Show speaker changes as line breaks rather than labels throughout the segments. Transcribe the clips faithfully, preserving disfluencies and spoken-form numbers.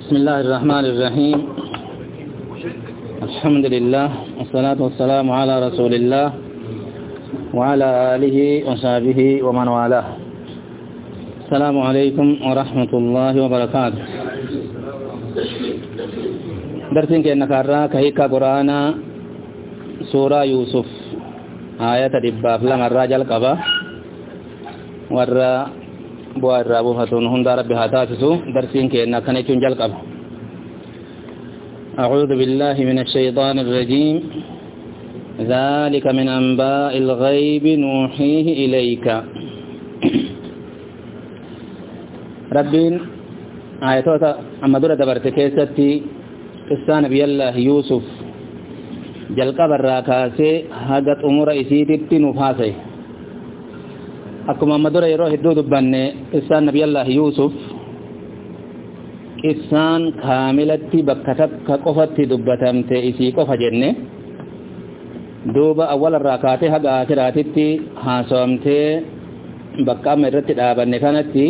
بسم الله الرحمن الرحيم. الحمد لله والصلاة والسلام على رسول الله وعلى آله وصحبه ومن والاه. السلام عليكم ورحمة الله وبركاته. درسين كأنك أراك هيك قرآن سورة يوسف آية دباب لما الرجل قبا ورّا بوار رابو فتون هندا ربي هاتاتسو درسين كأنك كنتون جل قبا. أعوذ بالله من الشيطان الرجيم. ذلك من أنباء الغيب نوحيه إليك. ربين آياتوتا أما دورة دبرت كيستي قصة نبي الله يوسف جلقى براكاسي هاقت أمور إسيتي نفاسي أكما أما دورة يروح الدود بني قصة نبي الله يوسف قصان كاملتي بكتب كقفت دبتمت إسي قفة جنة دوبا أول الراكاتي هاق آخراتي حاسومتي بكا مرتي دابني كانتي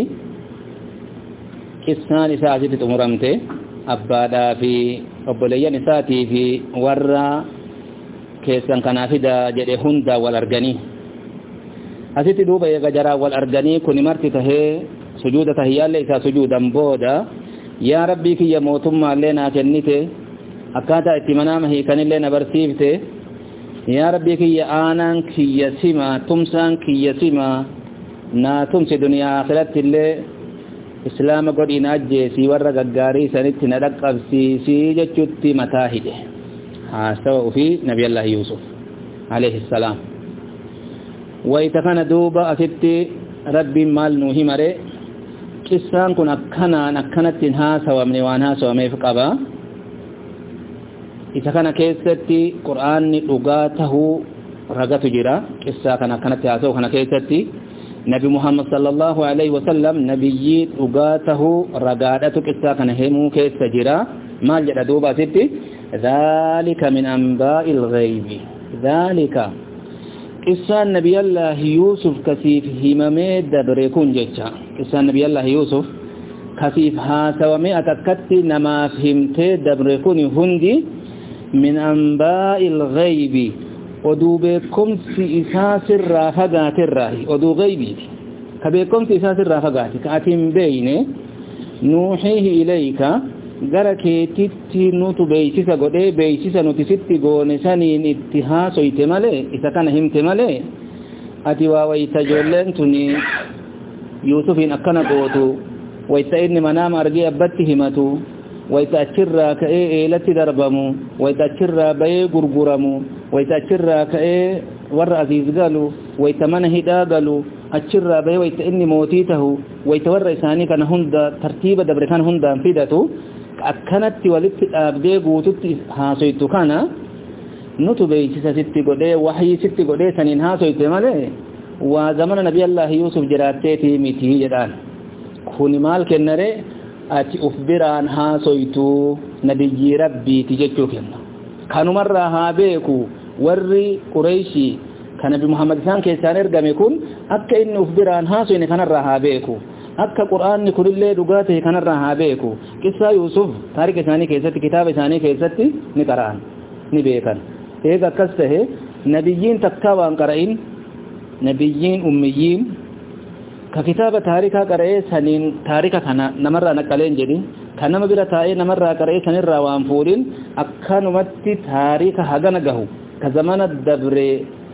قصان إساتي تمرمتي أبادا في أبوليان إساتي في ورّا كيسان كنافدا جدي هندا والأرغاني أسيتي دوبا يغجرا والأرغاني كوني مرتي تهي سجودة تهيال ليسا سجودا بودا يا ربي كي يموتم لنا كنيته أكاتا اتمنامه كان لنا برسيفته يا ربي كي آنان كي يسيما تمسان كي يسيما نا تمسي دنيا آخرت اللي إسلام قد إناجي سي ورّا ققاري سنت ندقب سي سي جتشت متاهده سوء في نبي الله يوسف عليه السلام. ويتكن دوبا أستي ربي مال نوهي مري قصان كن أكنا نكنت ها سوى من وانها سوى ميفقبا إتكن كيستي قرآن لغاته رغت جرا قصة كان كانت ياسو كان كيستي نبي محمد صلى الله عليه وسلم نبي لغاته رغادته قصة كان همو كيست جرا ما جرى دوبا ستي ذلك من أنباء الغيب. ذلك قصة نبي الله يوسف كثيف هممي دبريكون جيشا قصة نبي الله يوسف كثيف هاتا ومي أتكت نما فهمت دبريكون هندي من أنباء الغيب ودوبكم في إساس الرافقات الراهي ودو غيبي كبيكم في إساس الرافقات كأتم بين نوحيه إليك gara keetitti nutu beeksisa godhee beeksisa nuti sitti goone saniin itti haasoyte malee isa kana himte malee ati waa wayta ijoolleen tuni Yuusufiin akkana gootu wayta inni manaama argee abbatti himatu wayta achirraa ka'ee eelatti darbamu wayta achirraa bayee gurguramu wayta achirraa ka'ee warra aziiz galu wayta mana hidhaa galu achirraa bayee wayta inni mootii tahu wayta warra isaanii kana hunda tartiiba dabre kan hundaan fidatu akkanatti walitti dhaabdee guututti haasoytu kana nutu beeksisa sitti godhee wahii sitti godhee saniin haasoyte malee waa zamana nabi Allah Yusuf jiraatteeti miti jedhaan kuni maal kennare ati uf biraan haasoytu nabiyyi rabbiiti jechuu kenna kanumarraa haa beeku warri Qurayshi kan nabi Muhammad isaan keessaan ergame kun akka inni uf biraan haasoyne kanarraa haa beeku akka quraanni kunillee dhugaate kanarraa haa beeku qissa Yusuf taarika isaanii keessatti kitaaba isaanii keessatti ni qara'an ni beekan eega akkas tahe nabiyyiin takka waan qara'in nabiyyiin ummiyyiin ka kitaaba taarikaa qara'ee saniin taarika kana namarraa naqaleen jedhin kan nama bira taa'ee namarraa qara'ee sanirraa waan fuudhin akkanumatti taarika hagana gahu ka zamana dabre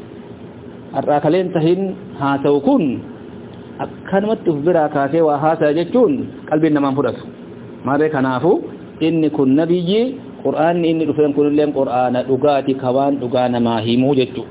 har'aa kaleen tahin haasa'u kun akkanumatti uf biraa kaasee waa haasaa jechuun qalbiin namaan fudhatu maaree kanaafu inni kun nabiyyi qur'aanni inni dhufeen kunilleen qur'aana dhugaati kawaan dhugaa namaa himuu jechuu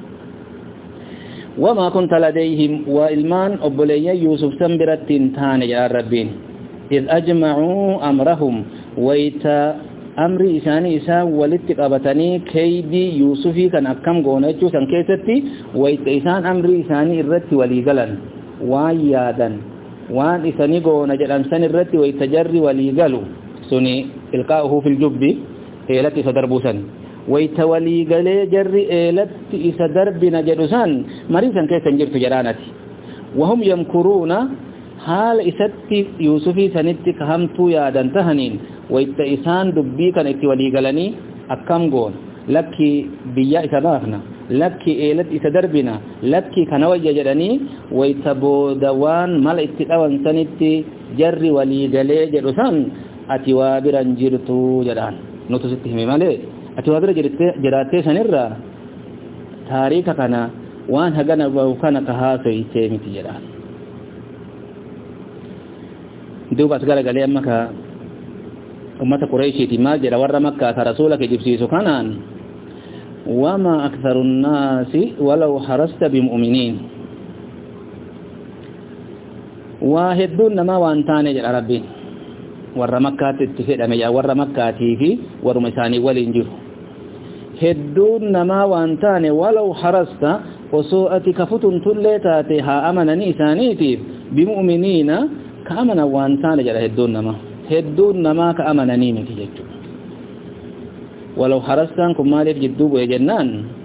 wamaa kunta ladayhim waa ilmaan obboleeyyan Yuusuf san biratti hin taane jedhaan rabbiin iz ajmacuu amrahum wayta amri isaanii isaan walitti qabatanii keeydii Yuusufii kan akkam goona jechuu san keessatti wayta isaan amri isaanii irratti walii galan waan yaadan waan isani goona jedhan san irratti wayta jarri walii galu suni ilqaa'uhu fil jubbi eelatti isa darbuu san wayta walii galee jarri eelatti isa darbina jedhu san marii san keessa hin jirtu jedhaanati wahum yamkuruuna haala isatti Yuusufii sanitti kahamtuu yaadan tahaniin ويتئسان دبي كان اتولي قلني أكام قول لكي بيا إسابافنا لكي إيلت إسادربنا لكي كانوا جدني ويتبو دوان مال اتقوان سنتي جري ولي قلي جرسان أتوابرا جرتو جدان نوتو ستهمي مالي أتوابرا جراتي سنرى تاريخ كان وان هغنا وكان كهاسو يتيمتي جدان دوبا سغلا غلي امكا امه قريش ما جرى ور مكه رسولك جبسيسو كانان وما اكثر الناس ولو حرست بمؤمنين واحدون ما وانتان جرى ربي ور مكه تتفدم يا ور مكه في ور مساني ولنجر هدون ما وانتان ولو حرست وسوءتك فتن تلتاتها امنني ثانيتي بمؤمنين كامنا وانتان جرى هدون نما هدون نما كامنني متي جچو ولو حرستان كم مالك جدوب وجنان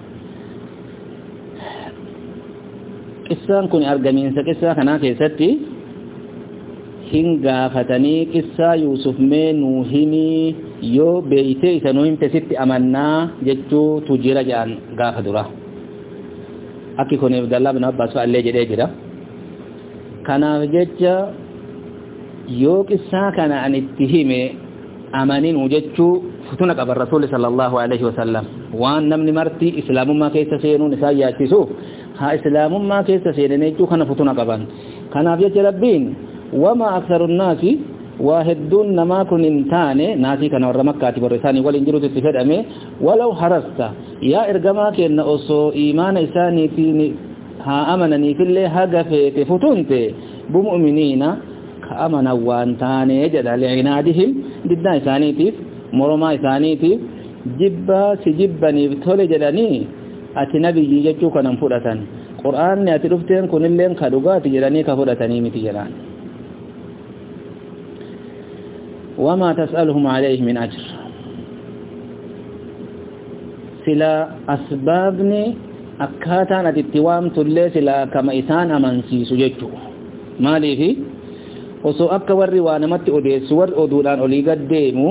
قصان كن ارغمين سقصا كنا كيستي hinga fatani qissa yusuf menu hini yo beite isanoim tesitti amanna jechu tujira jan gafa dura akki kone Abdullah bin Abbas alle jede jira kana jecha yo qissa kana an ittihime amanin jechu futuna qabar rasul sallallahu alaihi wasallam wa namni marti islamumma kaysa seenu nisa yaatisu ha islamumma kaysa seenene jechu kana futuna qaban kana jecha rabbin وما أكثر الناس واحدون نما كن انتاني ناسي كان ور مكة برساني والانجلو تتفاد أمي ولو حرست يا إرقماك إن أصو إيمان إساني فيني ها أمنني في اللي هقفت فتونت بمؤمنين كأمنا وانتاني جد لعنادهم ضد إساني تيف مرما إساني تيف جبا سجبني بطول جدني أتي نبي جيجو كان انفرة قرآن نأتي رفتين كن اللين خدوغات جدني كفرتني متي جدان وما تسألهم عليه من أجر سلا أسبابني أكاتا نتتوام تلي سلا كما إسان أمنسي سججو ما لي في وسو أكا وري وانمت أديس ور أدودان أوليغا ديمو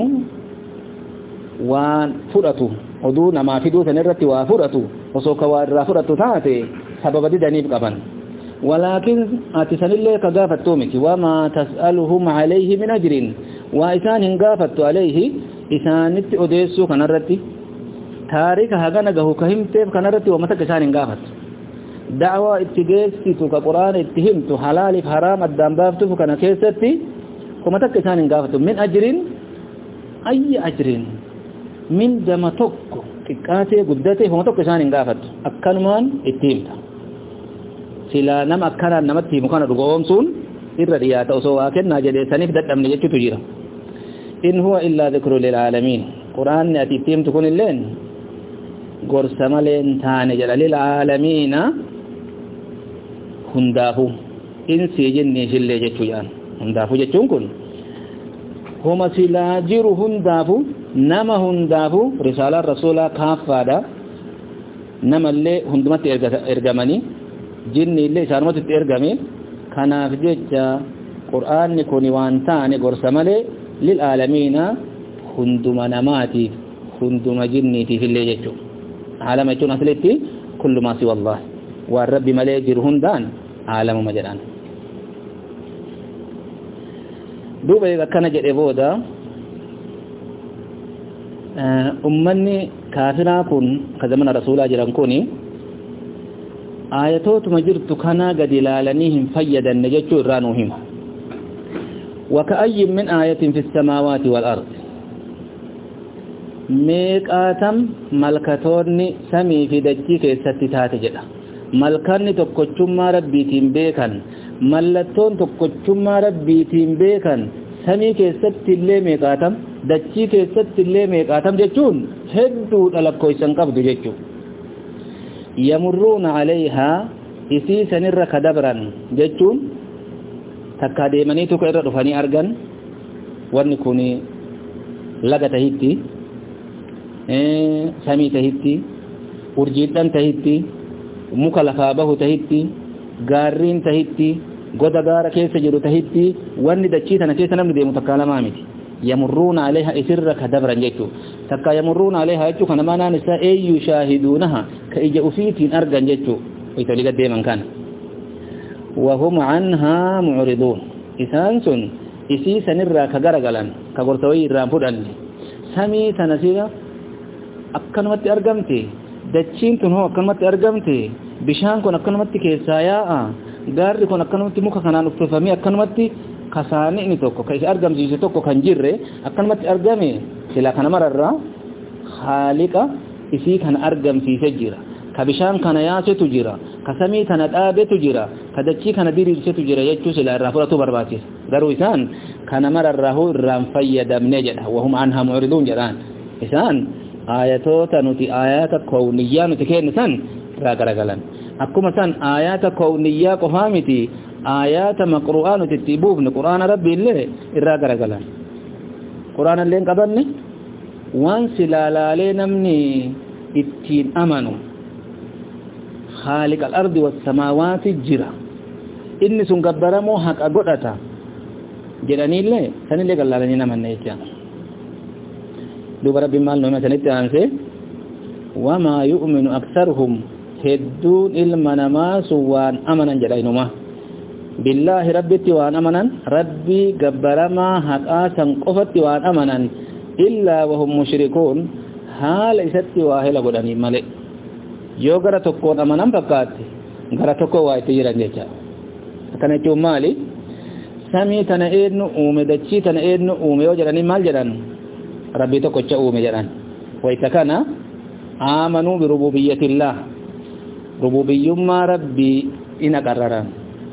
وان فرطو أدونا ما فدو سنرت وفرطو وسو كوار فرطو تاتي سبب دي دانيب قبان ولكن أتسان اللي كغافت تومك وما تسألهم عليه من أجر وإسان هنغافت عليه إسانت أديسو كنرتي تاريخ هغنغه كهمتف كنرتي ومتك إسان هنغافت دعوة اتجيستو كقرآن اتهمتو حلال حرام الدنبافتو كنكيستي ومتك إسان هنغافت من أجر أي أجر من دمتك كاتي قدتي ومتك إسان هنغافت أكنمان اتهمتا سلا نم أكنا نمتي مكان رغومسون إرّديات أوسوا كنا جدي سنف دتمني جتو تجيرا إن هو إلا ذكر للعالمين قرآن نأتي تيم تكون اللين قرسمالين تاني جل للعالمين هندافو إن سيجن نيشل جتو جان هندافو جتون كن هما سلاجر هندافو نما هندافو رسالة رسولة كافادا نما اللي هندمت إرغماني جن اللي سارمت إرغمي kanaaf jecha qur'aanni kun waan taane gorsa malee lil aalamiina hunduma namaatiif hunduma jinniitiif illee jechuudha aalama jechuun aslitti kullu maa siwa Allah waan rabbi malee jiru hundaan aalamuma jedhan duuba akkana jedhe booda ummanni kaafiraa kun ka zamana rasuulaa jiran kuni آياتوتما جرت كنا قد لالنيهم فيدا نجتشو إرانوهم وكأي من آية في السماوات والأرض ميك آتم ملكتوني سمي في دجيك ستتات جدا ملكاني تقوشما ربيتين بيكا ملتون تقوشما ربيتين بيكا سمي كيست اللي ميك آتم دجيك ست اللي ميك آتم جتشون هدو للكو يسنقبض جتشو يمرون عليها إسيسا نرى كدبرا جتون تكاديماني تكير رفاني أرغان ونكوني لغة تهيتي إيه سمي تهيتي urjiidhan tahitti muka lafaa bahu tahitti gaarriin tahitti goda gaara keessa jiru tahitti wanni dachii tana keessa namni deemu takka lamaa miti يمرون عليها إسر كدبرا جيتو تكا يمرون عليها يجو كان ما نساء أي يشاهدونها كإجأ فيتين أرقا جيتو ويتولي قد من كان وهم عنها معرضون إسانسون إسيسا نرى كغرقلا كغرطوي الرامبودان سمي تنسيرا أكنمت أرقمتي دچين تنهو أكنمت أرقمتي بشان كون أكنمت كيساياء غاري كون أكنمت مكا كنان افتفامي أكنمت كساني نتوكو كيس أرقم جيسي توكو كنجر أكنمت أرقمي سلا كان مرر خالق إسي كان أرقم في سجرة كبشان كان ياسي تجرة كسمي كان آبي تجرة كدچي كان ديري تجرة يجو سلا الرافورة برباتي ذرو إسان كان مرر الرام فيدا منجد وهم عنها معرضون جران إسان آياتو نتي آيات كونية نتي كين سن راغرغلن أكما سن آيات كونية قفامتي آيات مقرؤان تتبوب قرآن ربي الله راغرغلن قرآن اللين قبلني وان سلالالي نمني اتين أمنوا خالق الأرض والسماوات الجرى إني سنقبرمو حق أقودتا جراني الله سن اللي قال لنا نمن نيتيان دوب ربي مال نوما سنتي أنسي وما يؤمن أكثرهم هدون إلمنا سوان أمنا جرينما بالله ربي وان أمنا ربي قبرما حقا قفت وان أمنا إلا وهم مشركون حال إسات واهل قدني ملئ يو غرا تكون أمنا بقات غرا تكو وايت جيران جيجا كان يتو مالي سامي تنائدن أومي دچي تنائدن أومي وجراني مال جران ربي تكوچا أومي جران ويتكنا آمنوا بربوبية الله ربوبي ما ربي إنا قرران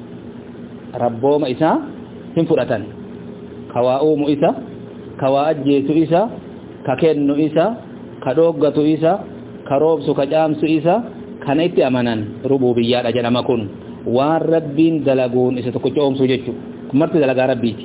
ربو ما إسا سنفرطان كوا أومو إسا كوا أجيسو إسا ككنو إسا كدوغتو إسا كروبسو كجامسو إسا كانت أمانان ربوبية رجل مكون وان ربين دلقون إسا تكوچا أومسو جيشو كمرت دلقا ربيتي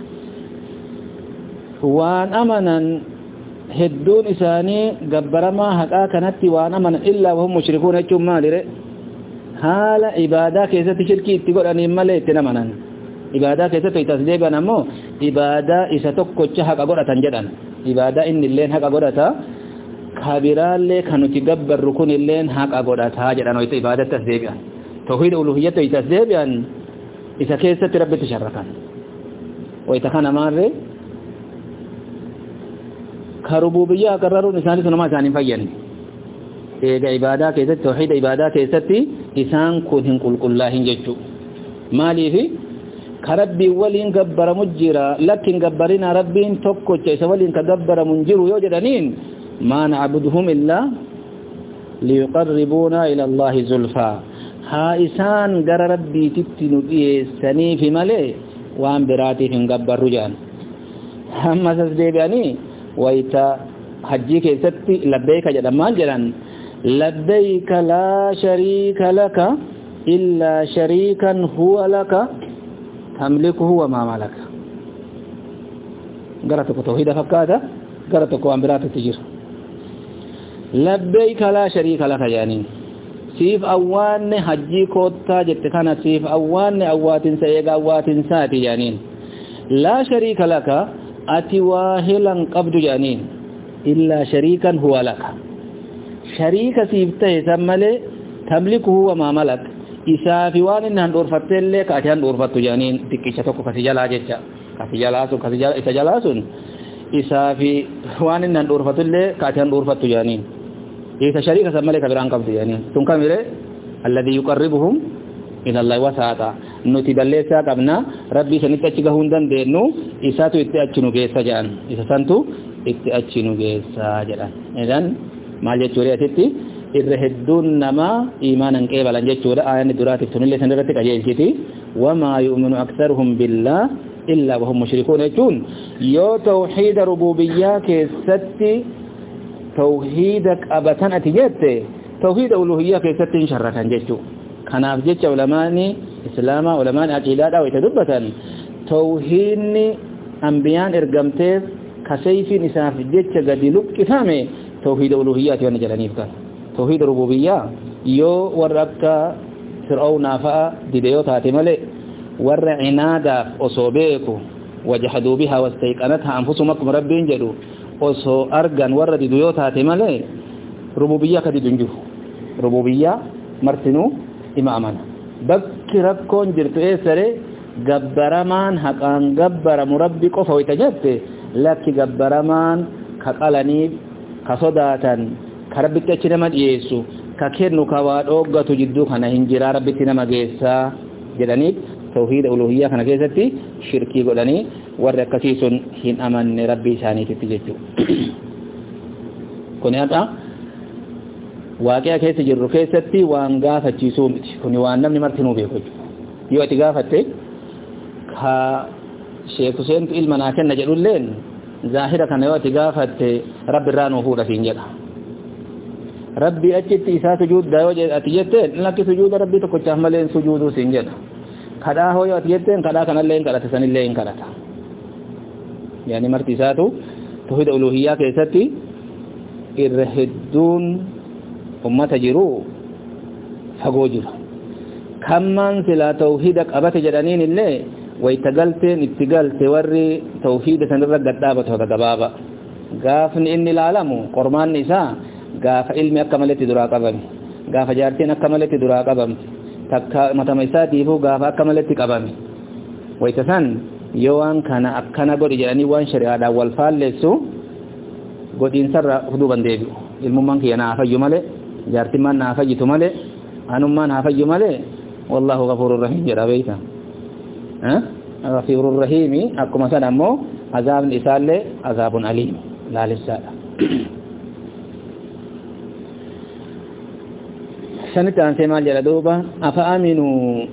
وان أمانان هدون إساني قبرما حقا كانت وان أمانان إلا وهم مشركون يجون مالي حال عبادة كيسة شركي اتقول أن يمالي اتنامانان عبادة كيسة تتصديب نمو عبادة إسا تكوچا حقا قرأة جدن عبادة إن اللين حقا قرأة كابران لي كانوا تقبر ركون اللين حقا قرأة جدن ويت عبادة تصديب توحيد ألوهية تصديب إسا كيسة رب تشركان ويتخان ماري كربوبية قرروا نساني سنما ساني فين إيجا عبادة كيست توحيد عبادة كيست إسان كودين قل قل الله ججو مالي في كربي ولين قبر مجرى لكن قبرنا ربين توقع جيس ولين كقبر منجر يوجدنين ما نعبدهم إلا ليقربونا إلى الله زلفا ها إسان قر ربي تبتنو إيساني في ملي وان براتي في قبر رجان هم سسديباني ويتا حجي كيستي لبيك جدمان جلان لبيك لا شريك لك إلا شريكا هو لك تملكه وما ملك قرأتك توحيد فكاتا قرأتك وانبرات التجير لبيك لا شريك لك يعني سيف أوان حجي كوتا جتكنا سيف أوان أوات سيغ أوات ساتي يعني لا شريك لك أتي واهلا قبض جانين إلا شريكا هو لك شريك سيفته سمالي تملكه وما ملك إسافي وان إنهان دورفت لك أتيان دورفت جانين تكيشتك كسجلا جيشا كسجلاسو كسجل إسجلاسون إسافي وان إنهان دورفت لك أتيان دورفت جانين إذا شريك سمالي كبيران قبض جانين تنكمل الذي يقربهم إلى الله وسعتا nuti balleessaa qabna rabbii sanitti achi gahuu hin dandeenyu isaatu itti achi nu geessa jedhan isa santu itti achi nu geessa jedhan edan maal jechuudha asitti irra hedduun namaa iimaanan qeebalan jechuudha ayanni duraatiif sunillee san irratti qajeelchiti wamaa yu'minu aktharuhum billah illaa wahum mushrikuun jechuun yoo tawhiida rububiyyaa keessatti tawhiida qabatan ati jette tawhiida uluhiyyaa keessatti hin sharratan jechuudha kanaaf jecha ulamaani islaama ulamaan aqiidaadhaa wayta dubbatan tawhiidni anbiyaan ergamteef kasayfiin isaaf jecha gadi luqqifame tawhiida uluhiyyaati waan jedhaniif kan tawhiida rububiyyaa yoo warra akka fir'aawnaa fa'a didee yoo taate malee warra cinaadaaf osoo beeku وجحدوا بها واستيقنتها أنفسهم أكبر ربين جدوا وسو أرغن ورد ديوتها تمالي ربوبية كدي دنجو ربوبية مرتنو إمامنا بكركون جرتو إيسري قبرمان حقان قبر مربي قفا ويتجبت لك قبرمان كقلني كصداتا كربك تشنمت يسو ككيرنو كواد أوغتو جدو كان هنجرى ربي تنما جيسا جدانيب توحيد ألوهية كان جيستي شركي قداني ورقسيس هن أمن ربي ساني تتججو كوني أنت واقع كيس جرو كيستي وانغافة جيسومتي كوني وانم نمرتنو بيكو يو اتغافتي كا شيخ حسين علمنا كنا جلول لين ظاهرة كان يو اتغافتي رب الرانو هو رفين جدا ربي أجت إساء سجود دايو أتيتين لك سجود ربي تكو چهملين سجودو سنجد كدا هو يو أتيتين كدا كان اللين كدا تسان اللين كدا يعني مرت إساءتو توحيد ألوهية كيستي إرهدون أمة جرو فقوجر كمان سلا توحيدك أبت جدانين اللي ويتقلتين اتقلت وري توحيد سنرق قدابة هذا قبابا قافن إني العالم قرمان نساء gaafa ilmi akka maletti duraa qabame gaafa jaartiin akka maletti duraa qabame takka matama isaatiifuu gaafa akka maletti qabame waytasan yoo waan kana akkana godhi jedhanii waan shari'aadhaan wal faalleessu godhiinsarra huduban deebi'u ilmummaan kiyya naa fayyu malee jaartimmaan naa fayyitu malee anummaan haa fayyu malee wallahu ghafuurur rahiim jedha beeyta ghafuurur rahiimi akkuma san ammoo azaabni isaallee azaabun aliim laalessaadha سنت عن سمال جلدوبة أفأمنوا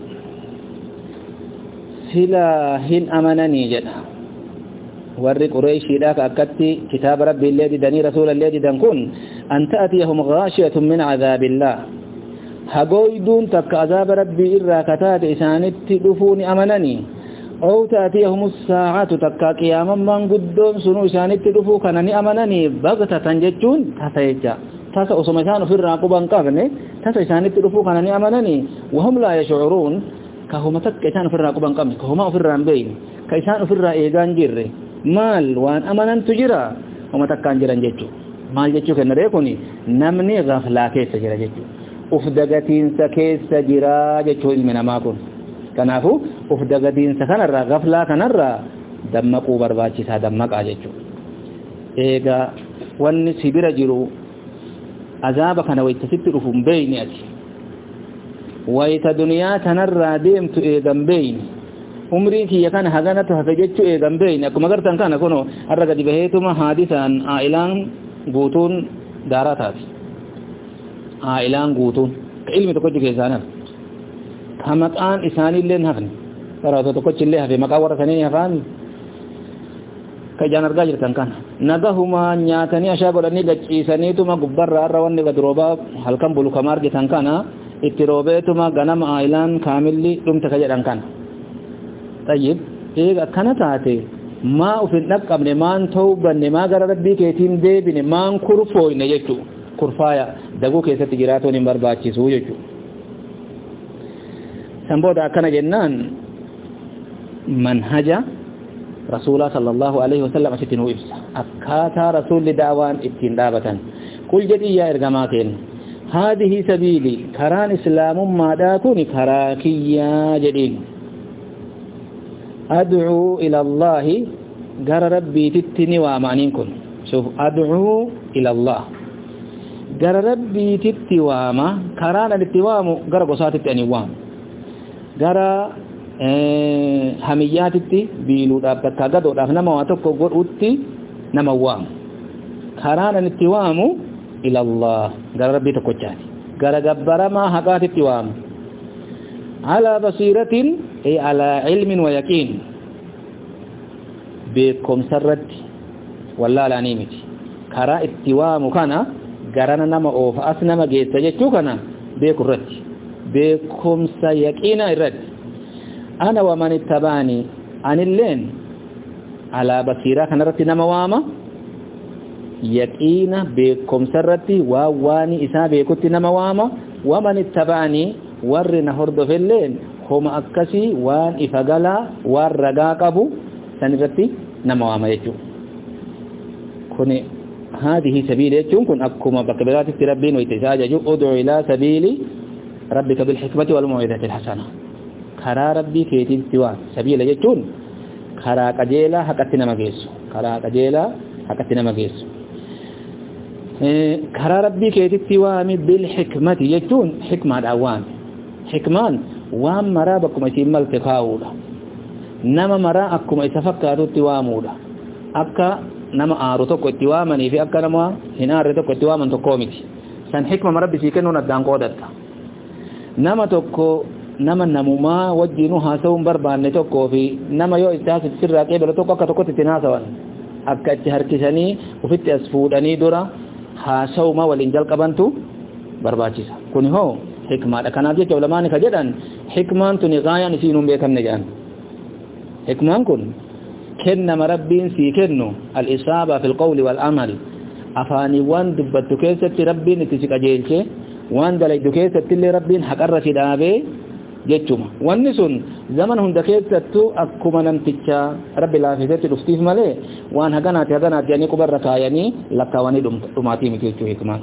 سلا هن أمنني جدا ورق قريشي ذاك أكدت كتاب ربي الذي دني رسول الذي دنكن أن تأتيهم غاشية من عذاب الله هقويدون تك عذاب ربي إرى كتات إسانت دفون أمنني أو تأتيهم الساعة تك قياما من قدون سنو إسانت دفو كانني أمنني بغتة تنججون تسيجا تاسا أصم إسان في الرقبان قابني تاسا إسانت دفو كانني أمنني وهم لا يشعرون كهما تك إسان في الرقبان قابني كهما في الرنبين كإسان في الرئيقان جيري مال وان أمنن تجرى وما تكان جيران جيجو مال جيجو كان ريكوني نمني غفلا كيس جيرا جيجو ufdagatiin sa keessa jira jechuu ilmi namaa kun kanaafu ufdagatiin sa kanarraa gaflaa kanarraa dammaquu barbaachisaa dammaqaa jechuu eega wanni sibira jiru azaaba kana wayta sitti dhufuun beeyni ati wayta duniyaa tanarraa deemtu eegan beeyni umrii kiyya kana haganatu hafe jechuu eegan beeyni akkuma gartan kana kuno har'a gadi baheetuma haadisaan aa'ilaan guutuun daaraa taati ailan guutuun ilmi tokko keessaanan kamaqaan isaanillee hafne barata tokko illee hafe maqaa warra sanii hafan kajaan argaa jirtan kana nagahuma nyaatanii ashaa godhanii gaciisaniituma gubbarra arra wanni gadroobaa halkan bulu kama argitan kana itti roobeetuma ganama ailan kaamilli dhumte ka jedhan kana tayyib eega akkana taate maa ufin dhaqqabne maan tawbanne maa gara rabbii keetiin deebine maan kurfooyne jechuu kurfaaya daguu keessatti jiraatoon hin barbaachisu jechuudha. Sanbooda akkana jennaan manhaja rasuulaa sallallahu alaihi wasallam asitti nuu ibsa akkaataa rasuulli daawaan ittiin dhaabatan qul jedhii yaa ergamaa keenya haadihi sabiili karaan islaamummaadhaa kun karaa kiyyaa jedhiin ad'uu ila allaahi gara rabbiititti ni waamaniin kun shuf ad'uu ila allah gara rabbiititti waama karaan itti waamu gara gosaatitti ani waamu gara hamiyyaatitti biiluudhaaf bakka gadoodhaaf nama waa tokko godhutti nama waamu karaan itti waamu ila Allah gara rabbii tokkochaati gara gabbaramaa haqaatitti waamu ala basiratin ay ala ilmin wa yaqin beekumsarratti wallaalaanii miti karaa itti waamu kana garana nama oofa as nama geessa jechuu kana beeku irratti beekumsa yaqiina irratti ana wa man ittabani anilleen ala basira kanarratti nama waama yaqiina beekumsa irratti waa waani isaa beekutti nama waama wa man ittabani warri na hordofelleen homa akkasii waan ifa galaa waan ragaa qabu سنرتي نما وما يجو كن هذه سبيل يجون كن أكما بكبرات ربين ويتساججوا ادعو إلى سبيل ربك بالحكمة والموعظة الحسنة كرا ربي كيتي سوا سبيل يجون كرا قجيلا حقتنا مغيسو كرا قجيلا حقتنا مغيسو كرا ربي كيتي سوا بالحكمة يجون حكمة الأوان حكمان وام مرا بكم يسمى التقاولا نما مرا أكم يتفكروا توامولا أكا نما آرو توكو توامني في أكا نما هنار توكو توامن توكوميتي سن حكمة مربي سيكنو ندان قودتا نما توكو نما نموما وجينو هاسوم بربان توكو في نما يو إستاس تسرى كيبلو توكو أكا توكو تتناسوان أكا تهركساني وفت أسفوداني دورا هاسوما والإنجال قبانتو برباچيسا كوني هو حكمة كانت جت علماء كجدان حكمان تنغايا نسينهم بكم نجان حكمان كن كن مربين في كنو الإصابة في القول والعمل أفاني وان دبت كيسة ربين تسيك أجيلك وان دلي دكيسة اللي ربين حقر في دابي جتشما وانسون زمن هم دكيسة أكما نمتشا رب الله في ذات الأفتيف مالي وان هقنات هقنات يعني كبر ركاياني لكواني دماتي مكيشو حكمان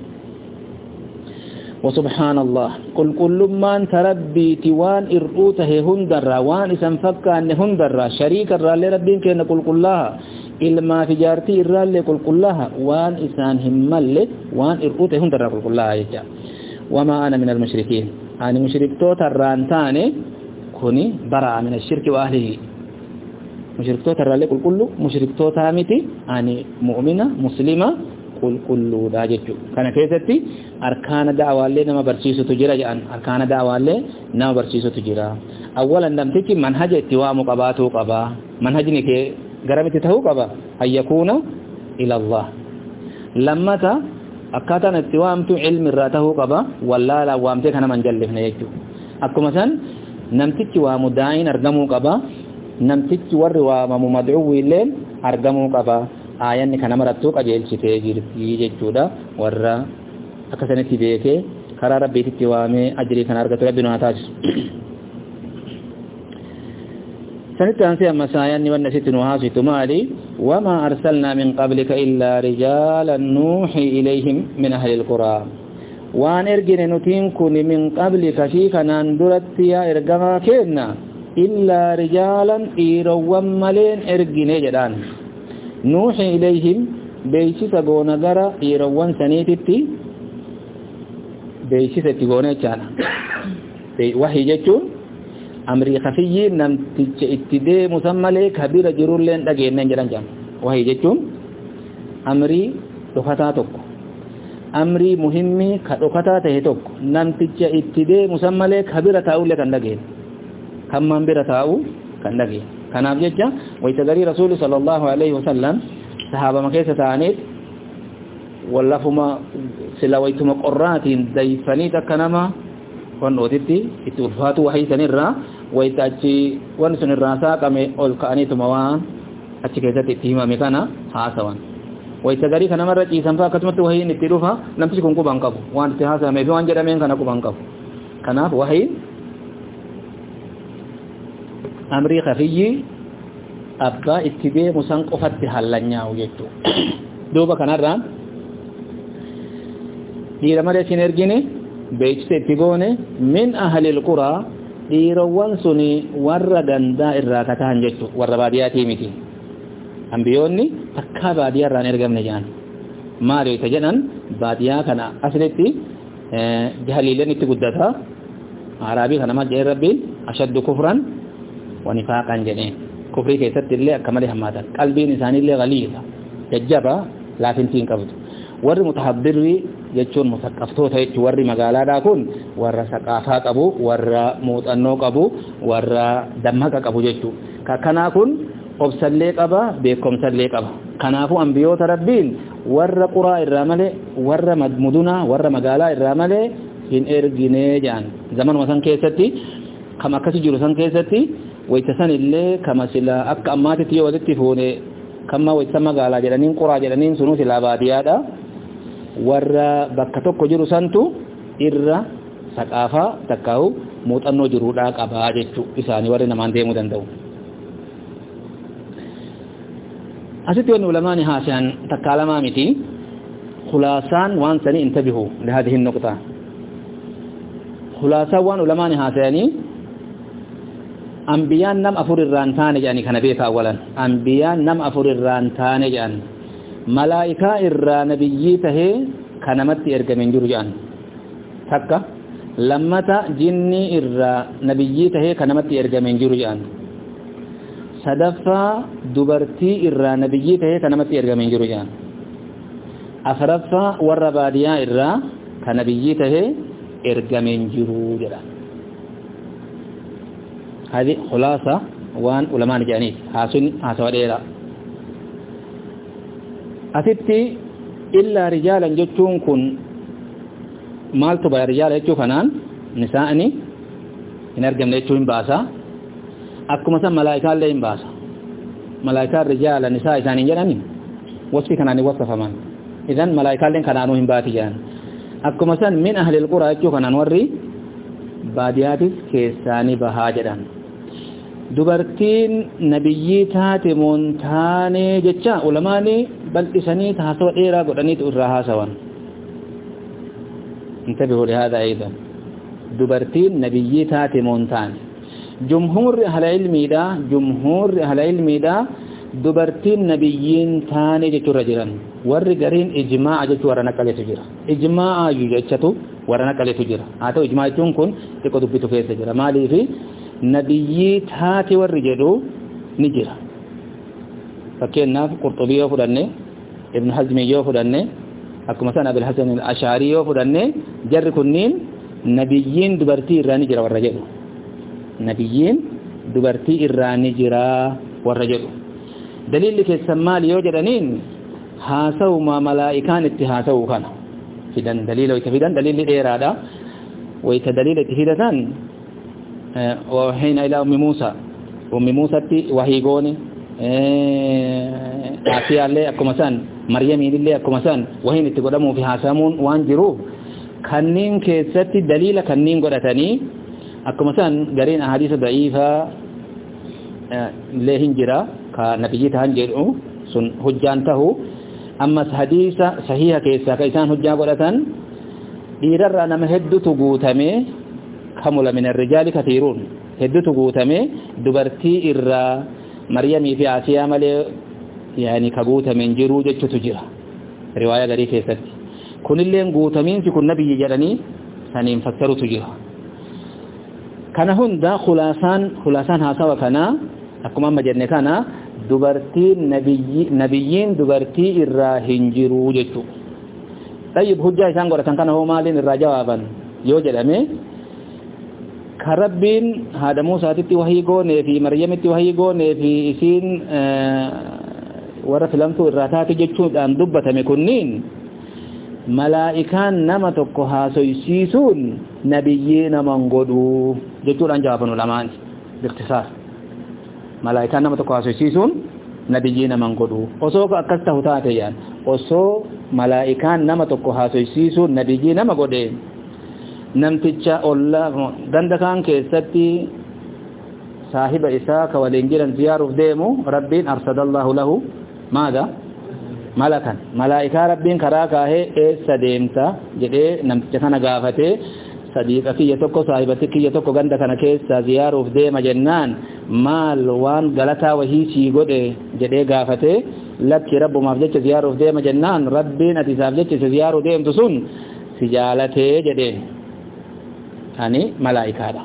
وسبحان الله قل كل من تربي توان إرؤوته هندر وان اسم فكا أن هندر شريك الرال ربين كينا قل كلها إلما في جارتي الرال قل كلها وان إسان همال وان إرؤوته هندر قل كلها يجا وما أنا من المشركين أنا مشرك توتا الرانتاني كوني برا من الشرك وأهله مشرك توتا الرال قل كله مشرك توتا متي أنا مؤمنة مسلمة قل كله داجتو كان كيفتي أركان دعوة اللي نما برسيسو تجرى جان أركان دعوة اللي نما برسيسو تجرى أولا لم تكي منهج اتواء مقباتو قبا منهج نكي قرمت تهو قبا أن يكون إلى الله لما تا أكاتا اتواء امتو علم الراته قبا والله لا وامتك أنا من جلفنا يجو أكو مثلا نمتك ومدعين أرقمو قبا نمتك ور وممدعو الليل أرقمو قبا آيان kana marattu qajeelchitee jirti jechuudha warra akkasanatti beekee karaa rabbiitti waamee ajrii kana argatu rabbiin haa taasisu sanitti ansi amma saayanni wanna sitti nu haasitu maali wama arsalna min qablika illa rijalan nuuhi ilayhim min ahli alqura waan ergine nutiin kun min qablika fi kanaan duratti yaa ergamaa kenna illa rijalan dhiirowwan maleen ergine jedhaan نوحي إليهم بيشيسا قونا قرى إيروان سنيتتي بيشيسا تقونا جانا وحي جتون أمري خفي نمتج اتدي مسمى لك كبير جرور لين لقين ننجران جان وحي جتون أمري رفتاتك أمري مهمي كرفتا تهتك نمتج اتدي مسمى لك كبير تاو لك لقين كم من بير تاو كان لقين kanaaf jecha waytagarii rasuuli sallallahu alayhi wasallam sahaba makeessa ta'anit wallafuma sila waytuma qorraatiin dayfanii takka nama qonnootitti itti ulfaatu wahii sanirra waytaachi wanni sun irraa saaqame ol ka'aniituma waan achi keessatti itti himame kana haasawan waytagarii kana marra ciisan faa akkasumatti wahiin itti dhufa namtichi kun quban qabu waan itti haasamee fi waan jedhameen kana quban qabu kanaaf wahiin أمري خفي أبا اتباع مسان قفت حلنيا وجدتو دوبا كناران ديرا مريا سينرجيني بيجت اتباعوني من أهل القرى ديروان سني وردن دا الراكتان جدتو ورد بادياتي ميتي أنبيوني تكا باديا ران ارغم نجان ماريو تجنن باديا كان أسلتي جهليلين اتقدتها عربي كان ما جاء ربي أشد كفرا ونفاقا جنين كفري كيست اللي كمالي هماتا قلبي نسان اللي غليظة ججبا لا تنتين قبض ور متحضري يجون مسقفتو تيجو ور مقالا داكون ور سقافا قبو ور موتنو قبو ور دمك قبو ججو كاكنا كون obsallee qaba beekomsallee qaba kanaafu anbiyoota rabbiin warra quraa irraa malee warra muduna warra magaalaa irraa malee hin ergine jaan zamanuma san keessatti kama akkasi jiru san keessatti wayta san illee kama sila akka ammaatitti yoo walitti fuune kama wayta magaalaa jedhaniin quraa jedhaniin sunu sila baadiyaadha warra bakka tokko jiru santu irra saqaafaa takkaawu muuxannoo jiruudhaa qabaa jechuu isaanii warri namaan deemuu danda'u أسيتي أن علماء هاشان تكالما متي خلاصان وان سني انتبهوا لهذه النقطة خلاصة وان علماء هاشاني أنبياء نم أفور الرانتان يعني كان بيك أولا أنبياء نم أفور الرانتان يعني ملائكة الرا نبيته كانمت إرقمين جرجان تكا لما تا جني الرا نبيته كانمت إرقمين جرجان صدفا دبرتي الرا نبيته كانمت إرقمين جرجان أفرفا والربادية الرا كنبيته إرقمين جرجان هذه خلاصة وان علماء جاني حاسن حاسوا ديرا أتتي إلا رجالا جتون كن مالتو با رجال جتو فنان نساءني إنرجم لجتون باسا أكو مثلا ملائكة لين باسا ملائكة رجال نساء إسانين جاني وصفي كناني وصف من إذن ملائكة لين كنانو هم باتي جان أكو مثلا من أهل القرى جتو فنان وري بادياتي كيساني بهاجران dubartiin nabiyyii taate moontaane jecha ulamaani bal'isanii taasoo dheeraa godhaniitu irraa haasawan انتبهوا لهذا أيضا dubartiin nabiyyii taate moontaane jumhuurri ahla ilmiidha jumhuurri ahla ilmiidha dubartiin nabiyyiin taane jechuurra jiran warri gariin ijmaa'a jechuu warra naqaletu jira ijmaa'a jechatu warra naqaletu jira haa ta'u ijmaa'a jechuun kun xiqqoo dubbitu keessa jira maaliifi nabiyyi taate warri jedhu ni jira fakkeenyaaf qurxubii yoo fudhanne ibn hazmi yoo fudhanne akkuma sana abil hasan al-ash'ari yoo fudhanne jarri kunniin nabiyyiin dubartii irraa ni jira warra jedhu nabiyyiin dubartii irraa ni jira warra jedhu dalilli keessan maali yoo jedhaniin haasawu ma malaa'ikaan itti haasawu kana fidan dalila itti fidan dalilli dheeraadha wayta dalila itti fidatan وحين إلى أم موسى أم موسى وهي قوني آسيا اللي أكو مسان مريم اللي أكو مسان وحين تقدموا فيها سامون وانجروا كنين كيست دليل كنين قدتني أكو مسان قرين أحاديث ضعيفة لهن جرا كنبيتها هنجروا سن حجانته أما حديث صحيحة كيسا كيسان حجان قدتن إيرر أنا مهد تقوتمي كمل من الرجال كثيرون هدتو قوتمي دبرتي إرى مريمي في آسيا ملي يعني كقوت من جرو جتو تجرى رواية غري كيست كن اللي قوتمين في كن نبي جرني سنين فسروا تجرى كان هندا خلاصان خلاصان هاسوا كان أكما مجرن كان دبرتي نبي نبيين دبرتي إرى هنجرو جتو طيب حجة إسان قرأتان كان هو مالين إرى جوابا يوجد أمي كربين هذا موسى تتي وهي قوني في مريم تتي وهي قوني في إسين ورسلمتو الراتات جتشود أن دبة مكنين ملائكان نما تقها سيسيسون نبيين من قدو جتشود أن جوابنا الأمان باختصار ملائكان نما تقها سيسيسون نبيين من قدو وصوك أكسته تاتيان وصو ملائكان نما تقها سيسيسون نبيين من قدين namticha olla ganda kan keessatti saahiba isaa ka waliin jiran ziyaaruuf deemu rabbiin arsadallahu lahu maada malakan malaa'ika rabbiin karaa kaahee eessa deemta jedhee namticha kana gaafate sadiiqa kiyya tokko saahibatti kiyya tokko ganda kana keessa ziyaaruuf deema jennaan maal waan galataa wahii sii godhe jedhee gaafate lakki rabbumaaf jecha ziyaaruuf deema jennaan rabbiin ati isaaf jecha ziyaaruu deemtu sun si jaalatee jedheen ani malaa'ikaadha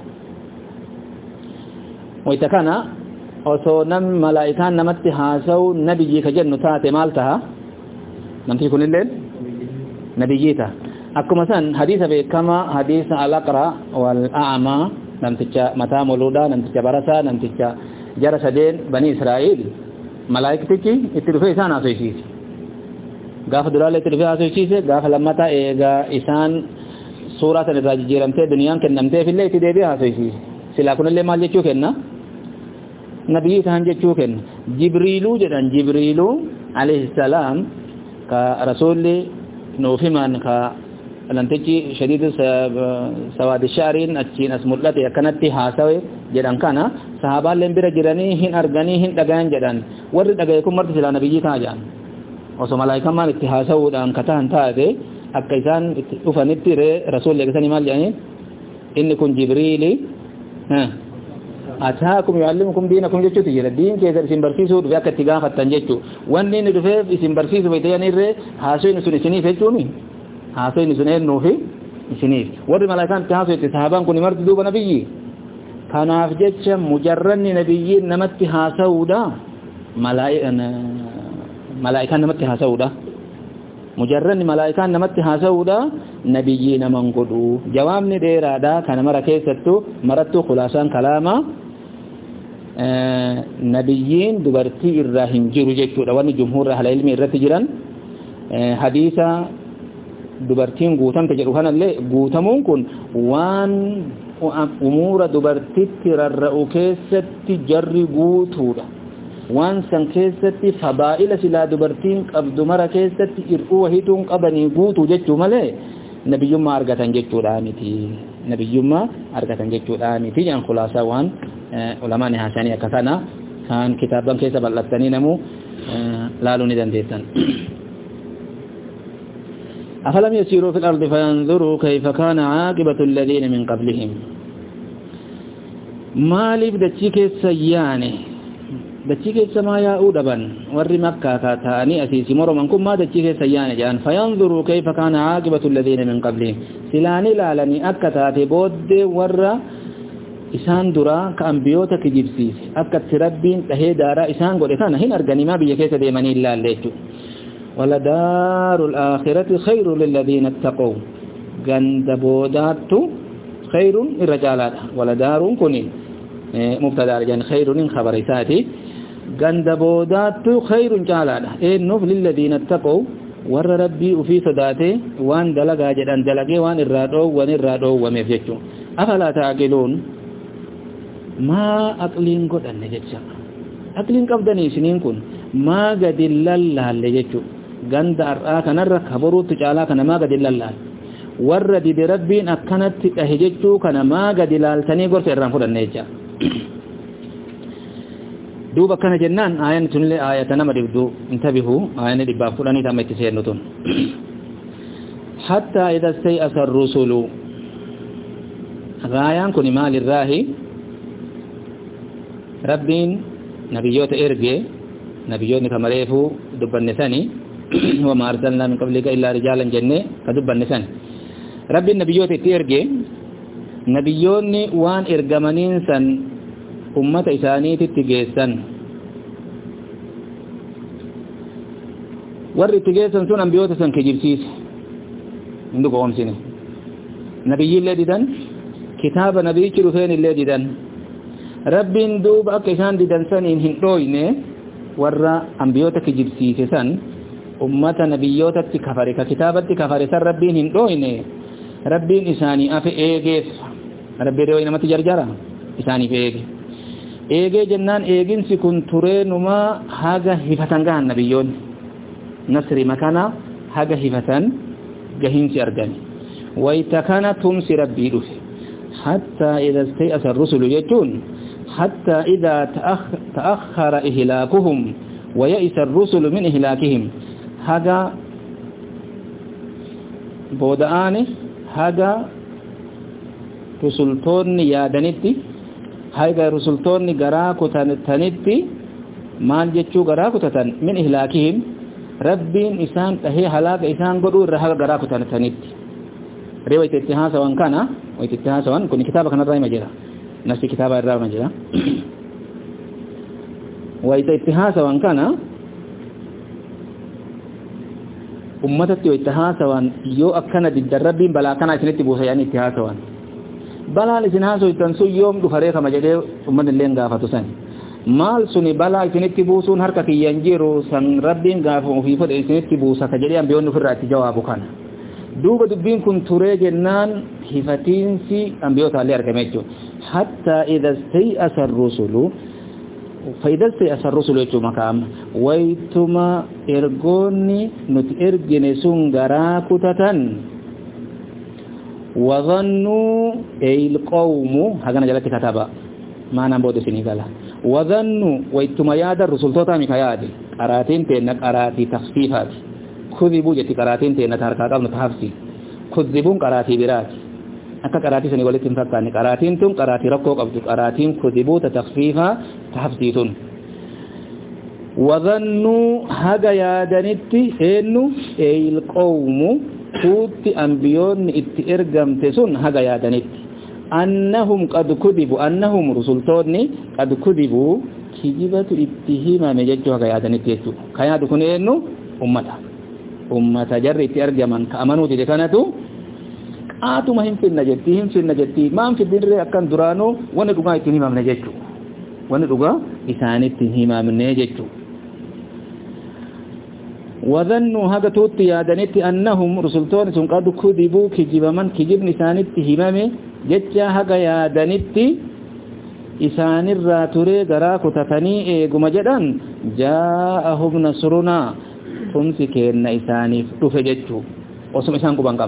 wayta kana osoo nam malaa'ikaan namatti haasawu nabiyyi ka jennu taate maal taha namti kunilleen nabiyyi taha akkuma san hadiisa beekama hadiisa al-aqra wal-a'ma namticha mataa moluudha namticha barasaa namticha jara sadeen bani israa'il malaa'iktichi itti dhufee isaan haasoysiise gaafa duraalee itti dhufee haasoysiise gaafa lammataa eegaa isaan suuraa tan irraa jijjiiramtee duniyaan kennamteef illee itti deebi'ee haasoysiise silaa kunillee maal jechuu kenna nabiyyi ta'an jechuu kenna jibriiluu jedhan jibriiluu alayhi salaam ka rasuulli nuuf himan ka lantichi shadidu sawadi sha'rin achin asmudlati akanatti hasawe jedhan kana sahaban lembira jirani hin argani hin dhagayan jedhan warri dhagaye kun marti sila nabiyyi taajan oso malaikan man itti hasawudan katan taate akka isan itti dhufanitti re rasul leegasani mal jedhani inni kun jibrili ha ataakum yuallimukum dinakum jechuuti jira diin keessa isin barsiisuu dhufe akka itti gaafattan jechuu wanni inni dhufe isin barsiisu baytayani irre haasoyni sun isiniif jechuuni haasoyni sun eennuufi isiniif warri malaakaan itti haasoytti sahabaan kun marti duuba nabiyyi kanaaf jecha mujarranni nabiyyiin namatti haasa'uudha malaa'ikaan namatti haasa'uudha mujarranni malaa'ikaan namatti haasa'uudha nabiyyi naman godhu jawaabni dheeraadha kana mara keessattuu marattuu khulaasaan kalaama nabiyyiin dubartii irraa hin jiru jechuudha wanni jumhuurra ahla ilmi irratti jiran hadiisa dubartiin guutamte jedhu kanallee guutamuun kun waan umuura dubartitti rarra'u keessatti jarri guutuudha waan san keessatti fabaa'ila silaa dubartiin qabdu mara keessatti ir'uu wahituun qabanii guutuu jechuu malee nabiyyummaa argatan jechuudha miti nabiyyummaa argatan jechuudha miti jaan khulaasaa waan ulamaan haasanii akka kana kan kitaaban keessa bal'attanii namu laaluu ni dandeessan أفلم يسيروا في الأرض فينظروا كيف كان عاقبة الذين من قبلهم ما لبدتك السيانة دتك السمايا أودبا ور مكة كاتاني أسيسي مرو منكم ما دتك السيانة جان فينظروا كيف كان عاقبة الذين من قبلهم سلاني لالني أكتات بود ور إسان درا كأنبيوتك جبسيس أكت ربين تهي دارا إسان قول إسان هين أرغني ما بيكيس ديماني الله الليتو ولدار الآخرة خير للذين اتقوا غندبودات خير الرجالات ولدار كوني مبتدا جان خير خبر ساتي غندبودات خير جالات انه للذين اتقوا ور ربي وفي صداته وان دلغا جدان دلغي وان الرادو وان الرادو ومفجو افلا تعقلون ما اقلين قدن جچا اقلين قبدني سنين كن ما قد لله جچو ganda ar'a kanarra kabaruutu caalaa kana maa gadi lallaal warra dide rabbiin akkanatti dhahe jechuu kana maa gadi laaltanii gorsa irraan fudhanne jecha duuba kana jennaan ayan tunillee ayata nama dhibdu intabihu ayani dhibbaaf fudhanii tama itti seennu tun hatta idha stay'asa ar-rusulu gaayaan kun maalirraahi rabbiin nabiyyoota erge nabiyyoonni kamareefu dubbanne sanii وما أرسلنا من قبلك إلا رجالا جنة فدبا النسان رب النبيوت اترجي نبيوني وان ارجمانين سن أمة إسانيت اتجيسن ور اتجيسن سن أنبيوت سن كجبسيس عندك قوم سنة نبي الله ديدن كتاب نبي شرفين الله ديدن رب دوب أكسان ديدن سن إن هندوين ور أنبيوت كجبسيس سن ummata nabiyyootatti kafare ka kitaabatti kafare san rabbiin hin dhooyne rabbiin isaanii afe eegeef rabbii dhooyne namatti jarjara isaaniif eege eegee jennaan eeginsi kun turee numaa haga hifatan gahan nabiyyoonni nasri makana haga hifatan gahinsi argani wayta kana tumsi rabbii dhufe hatta idha istay'asa ar-rusulu jechuun hatta idha ta'akhkhara ihlaakuhum wa ya'isa ar-rusulu min ihlaakihim haga booda'aani haga rusultoonni yaadanitti haga rusultoonni garaa kutatanitti maal jechuu garaa kutatan min ihlaakihim rabbiin isaan dhahee halaaqa isaan godhuu irra haga garaa kutatanitti reewa itti haasawan kana itti haasawan kun kitaaba kanarraa hima jira nafsi kitaaba irraa hima jira wa itti haasawan kana ummatatti yoo itti haasawan yoo akkana diddan rabbiin balaa kana isinitti buusa yaani itti haasawan balaan isin haasoytan sun yoom dhufaree kama jedhee ummanni illee gaafatu san maal suni balaa isinitti buusuun harka kiyyan jiru san rabbiin gaafa ofii fedhe isinitti buusa ka jedhee ambiyoonni ofirraa itti jawaabu kana duuba dubbiin kun turee jennaan hifatiinsi ambiyootaallee argame jechuudha hatta idha stay'asa ar-rusulu فإذا استيأس الرسل يجو مكام ويتما إرغوني نت إرغني سنغرا كتتن وظنوا أي القوم هذا جلت كتابة ما نبود سنيقالا وظنوا ويتما ياد الرسول توتا مكيادي قراتين تينا قراتي تخفيفات كذبوا جتي قراتين تينا تاركا قبل تحفسي كذبون قراتي براتي أكا قراتي سني ولي تنفقاني قراتين تن قراتي ركو قبل قراتين كذبوا تتخفيفا تحفسيتون وظنوا هذا يادنتي إنه أي القوم توتي أنبيون اتئرقم تسون هذا يادنتي أنهم قد كذبوا أنهم رسولتوني قد كذبوا كذبة اتهيما مججو هذا يادنتي يجو كيادو كن إنه أمتا أمتا جر اتئرقما كأمنوا تلكانتو آتو مهم في النجتي هم في النجتي ما هم في الدين رأي أكان درانو وندقا اتهيما من نججو وندقا إساني اتهيما من نججو وظنوا هذا توتي يادنتي أنهم رسولتون سن قد كذبوا كجب من كجب نسانتي همامي جتشا هذا يادنتي إسان الراتوري دراكو تتني إيقم جدا جاءهم نصرنا تمسكين إساني تفججتو وسم إسان قبانكم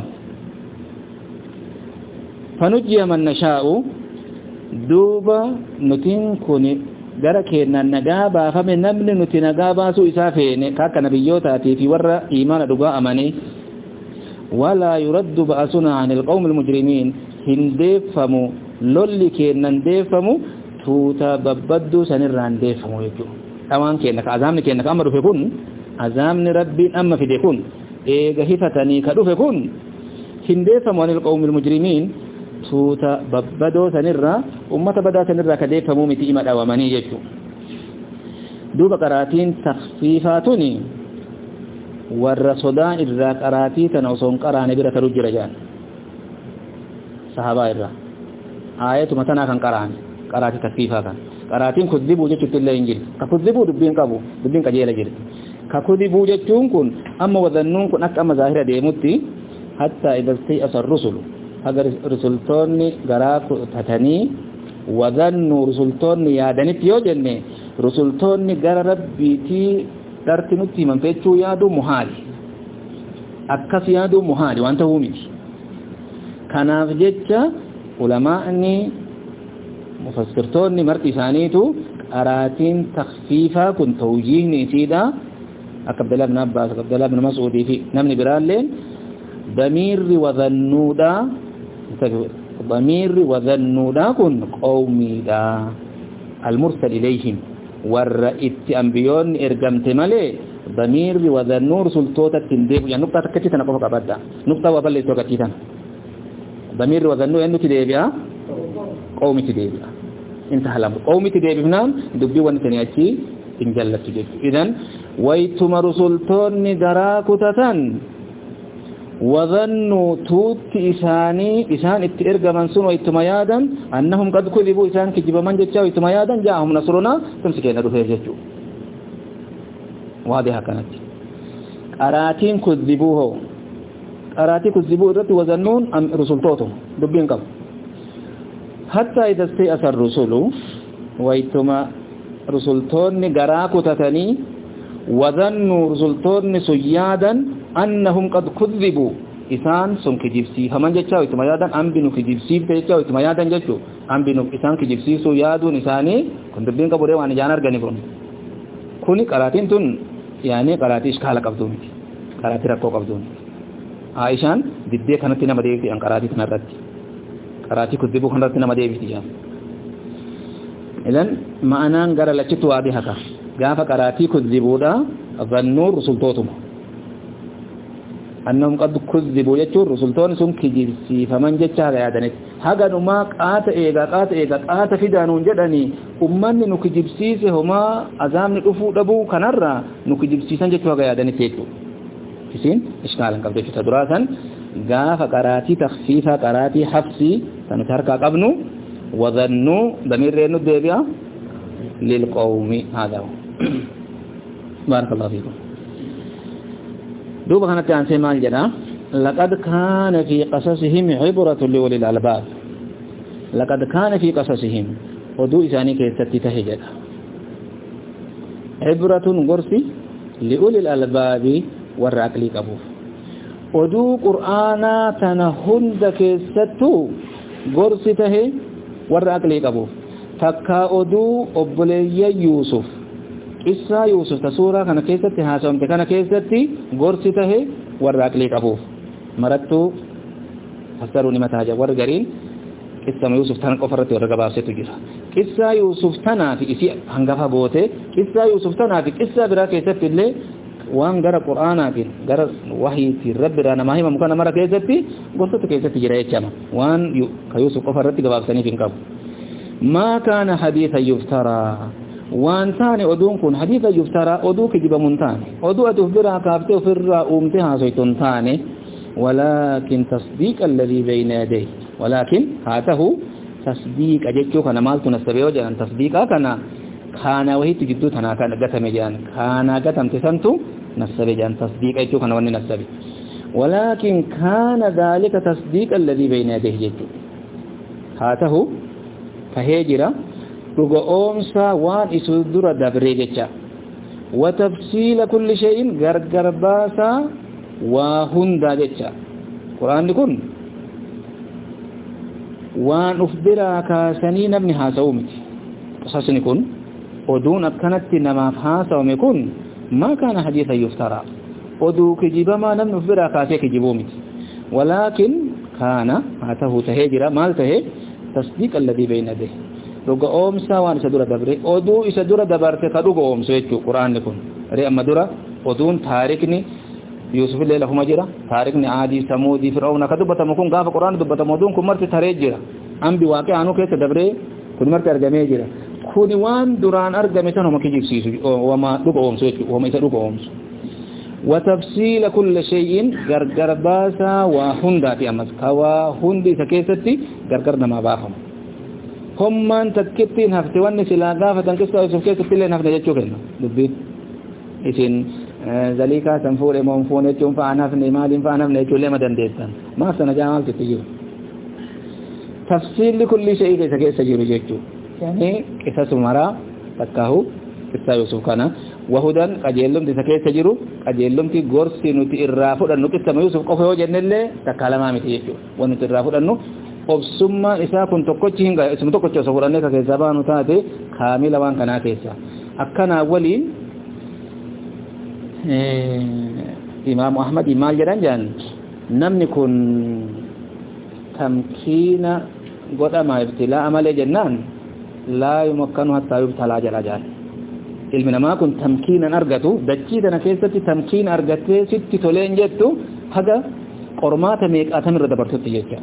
فنجي من نشاء دوبا نتين كوني gara kennan nagaa baafame namni nuti nagaa baasuu isaa feene akka nabiyyootaati fi warra iimaana dhugaa amane wala yuraddu ba'suna 'anil qawmil mujrimiin hindeeffamu lolli kennan deeffamu tuuta babbaddu sanirraan deeffamu jechuudha dhawaan kenna ka azaamni kenna ka amma dhufe kun azaamni rabbiin amma fide kun eega hifatanii ka dhufe kun hindeeffamu 'anil qawmil mujrimiin tuuta babbadoo sanirra ummata badaa sanirra ka deeffamuu miti ima dhawamanii jechuu duuba qaraatiin takhfiifaatuni warra sodaan irraa qaraatii tana osoo hin qaraane bira taru jira jaan sahabaa irraa aayatuma tanaa kan qaraane qaraatii takhfiifaa kan qaraatiin kudhibuu jechuutti illee hin jiru ka kudhibuu dubbiin qabu dubbiin qajeela jirti ka kudhibuu jechuun kun amma wadannuun kun akka amma zaahira deemutti hatta idastay asar rusulu agar rusultoonni garaa tatanii wadannu rusultoonni yaadanitti yoo jenne rusultoonni gara rabbiitii darti nutti himanfechuu yaadu muhaali akkas yaadu muhaali waan ta'uu miti kanaaf jecha ulamaa'ni mufassirtoonni marti isaaniitu qaraatiin takhfiifaa kun tawjiihni isiidha akka Abdullah ibn Abbas akka Abdullah ibn Mas'ud fi namni biraalleen damiirri wadannuudha ضمير وذنودا كن قومي دا المرسل إليهم والرئيت أنبيون إرقمت ملي ضمير وذنور سلطوتا تنديب يعني نقطة تكتيتا نقوم قبدا نقطة وبلي توقتيتا ضمير وذنور أنه تديبيا قومي تديبيا انتهى الأمر قومي تديبيا دبي ونتنياتي انجلت تديب إذن ويتم رسلتون دراكتتا وظنوا توت إساني إسان اتئرق منسون وإتميادا أنهم قد كذبوا إسان كجب من جتشا وإتميادا جاءهم نصرنا تمسكين رفير جتشو واضحة كانت أراتين كذبوه أراتي كذبوه إرت وظنون أم رسولتوتهم دبين قبل حتى إذا استيأس الرسول وإتما رسولتون قراكو تتني وظنوا رسولتون سيادا أنهم قد كذبوا إسان سن كجبسي فمن جتشاو إتميادا أنبنو كجبسي بتجتشاو إتميادا جتشو أنبنو إسان كجبسي سو يادو نساني كنت بين كبوري واني جانر غني كون كوني قراتين تون يعني قراتي إشكال قبضون قراتي ركو قبضون عائشان ددي كانت نما ديبتي أن قراتي تنرد قراتي كذبوا كانت نما ديبتي جان إذن معنى غير لچتو وادي حقا غافا قراتي كذبوا دا ظنوا رسول توتم أنهم قد كذبوا يجور رسولتون سن كجبسي فمن جتشا غيادنت حقا نما قات إيغا قات إيغا قات فدانون جدني أمان نكجبسي هما أزام نقفو دبو كنرى نكجبسي سن جتشا غيادنت يجو كسين إشكالا قبل جتا دراسا غاف قراتي تخفيفا قراتي حفصي سنتركا قبنو وظنوا ضمير رينو ديبيا للقوم هذا بارك الله فيكم دوبا كانت عن سيمان جنا لقد كان في قصصهم عبرة لأولي الألباب لقد كان في قصصهم ودو إساني كيستي تهجد عبرة غرسي لأولي الألباب والرأكلي كبوف oduu qur'aanaa tana hunda keessattuu gorsi tahe warra aqlii qabuuf takka oduu obboleeyya Yuusuf qissaa Yuusuf ta suuraa kana keessatti haasawamte kana keessatti gorsi tahe warra aqlii qabuuf marattuu fasaruu ni mataa jaa warra gariin qissa Yuusuf tana qofarratti warra gabaabsetu jira qissa Yuusuf tanaa fi isi hangafa goote qissa Yuusuf tanaa fi qissa biraa keessatti illee waan gara qur'aanaatiin gara wahiitiin rabbiraa namaa himamu kana mara keessatti gosoota keessatti jira jechama waan ka Yuusuf qofarratti gabaabsaniif hin qabu maa kaana hadiithan yuftaraa waan taane oduun kun hadiithan yuftaraa oduu kijibamuun taane oduu ati biraa kaaftee ofirraa uumte haasoytuun taane walaakin tasdiiqa alladhii bayna yadayhi ولكن هاته تصديق اجچو kana maaltu nasabeyo jedhan tasdiiqa kana kana wahitti jiddu tana kana gatame jedhan kana gatamte santu nasabe jedhan tasdiiqa jechu kana wanni nasabe ولكن كان ذلك تصديق الذي بين يديه jechu هاته فهجرا rugo omsa waan isu dura dabre jecha وتفصيل كل شيء gargar baasa wa hunda jecha qur'aanni kun waan uf biraa kaasanii namni haasa'u miti qisasni kun oduun akkanatti namaaf haasa'ame kun maa kaana hadiithan yuftaraa oduu kijibamaa namni uf biraa kaasee kijibuu miti walaakin kaana haa tahuu tahee jira maal tahee tasdiiqa alladhii bayna yadayhi dhuga oomsaa waan isa dura dabre oduu isa dura dabarte ka dhuga oomsu jechuu qur'aanni kun ree amma dura oduun taarikni Yusuf illee lafuma jira taarikni aadii samuudii fir'auna ka dubbatamu kun gaafa qur'aan dubbatamu oduun kun marti taree jira ambi waaqi'aanu keessa dabree kun marti argamee jira kun waan duraan argame tanuma kijibsiisu wama dhuga oomsu jechuudha wama isa dhuga oomsu وتفصيل كل شيء غرغر باسا وهنداتي امس كوا هندي سكيستي غرغرنا ما بافم هم من تكتين هفتي وان سلا غافه تنكسو سكيستي لين هفته جچو كن دبي اسين ذلك تنفور منفون چون فانا فني مالين فانا من چولے مدن دیتن ما سنجامل تتيو تفصيل لكل شيء سكيس جيرو جچو يعني قصص مرا تکاهو قصه يوسف كان وهدن قجلم دي سكيس جيرو قجلم تي غورسي نوتي الرافو دنو قصه يوسف قفو جنله تکالما متي جچو ونوتي الرافو دنو obsumma isa kun tokkochi hinga ismu tokkochi so furanne ka zabanu taate kamila wan kana keessa akkana waliin Imam Ahmad imal jedhan jan namni kun tamkiina godhama ibtilaa amale jennaan laa yumakkanu hatta yubtala jala jaan ilmi namaa kun tamkiinan argatu dachii tana keessatti tamkiin argattee sitti toleen jettu haga qormaata meeqaatan irra dabartutti jecha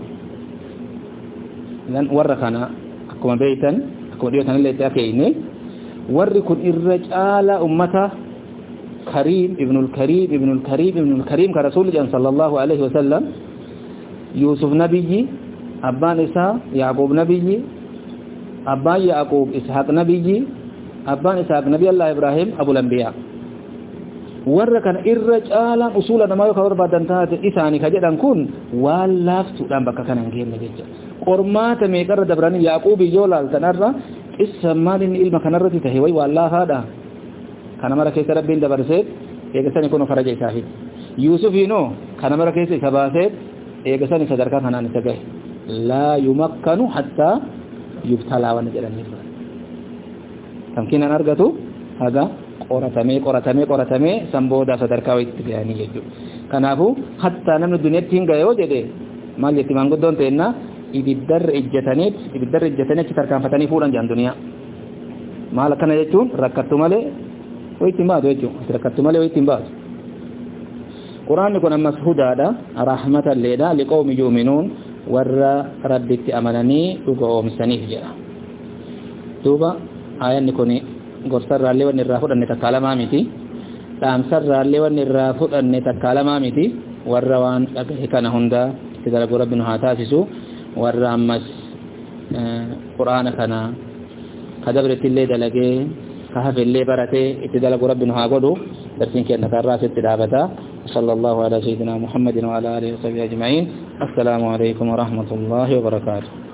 lan warra kana akkuma beeytan akkuma dhiyootan illee itti akeeyne warri kun irra caala ummata كريم ابن الكريم ابن الكريم ابن الكريم كرسول الله صلى الله عليه وسلم يوسف نبي أبان إسحاق يعقوب نبي أبان يعقوب إسحاق نبي أبان إسحاق نبي الله إبراهيم أبو الأنبياء وركن الرجال أصولا ما يخبر بعد انتهت إساني كجدان كون واللافت دام بكا كان نجيم نجيجا قرمات ميقر دبراني يعقوب يولال تنرى إسمالين إلما كنرتي تهوي والله هذا kana mara keessa rabbiin dabarseet eegasani kun faraja isaahid Yuusufiino kana mara keessa isa baaseet eegasani sadarkaa kanaan isa gahe laa yumakkanu hatta yubtalaa waan jedhaniif tamkiinan argatu haga qoratamee qoratamee qoratamee samboodaa sadarkaa itti gahanii jechuudha kanaafu hatta namni duniyaatti hin gahe yoo jedhe maal jetti maanguddoon ta'enna ibiddarra ijjataniit ibiddarra ijjatanii achi tarkaanfatanii fuudhan jedhan duniyaa maal akkana jechuun rakkattu malee ويتم بعض ويتم تركت مالي ويتم بعض قرآن يكون مسهودا رحمة لنا لقوم يؤمنون ور ردت أمنني وقوم سنيف جاء توبا آية نكوني قرصر رالي ونرافد أن نتكالم آمتي تامسر رالي ونرافد أن نتكالم آمتي ورّوان أكهكنا هندا تدرق ربنا هاتاسسو ور أمس قرآن كنا خدبرت اللي دلقي كهف اللي برته اتدلق ربنا هاغدو درسين كنا كراس اتدابتا صلى الله على سيدنا محمد وعلى اله وصحبه اجمعين السلام عليكم ورحمه الله وبركاته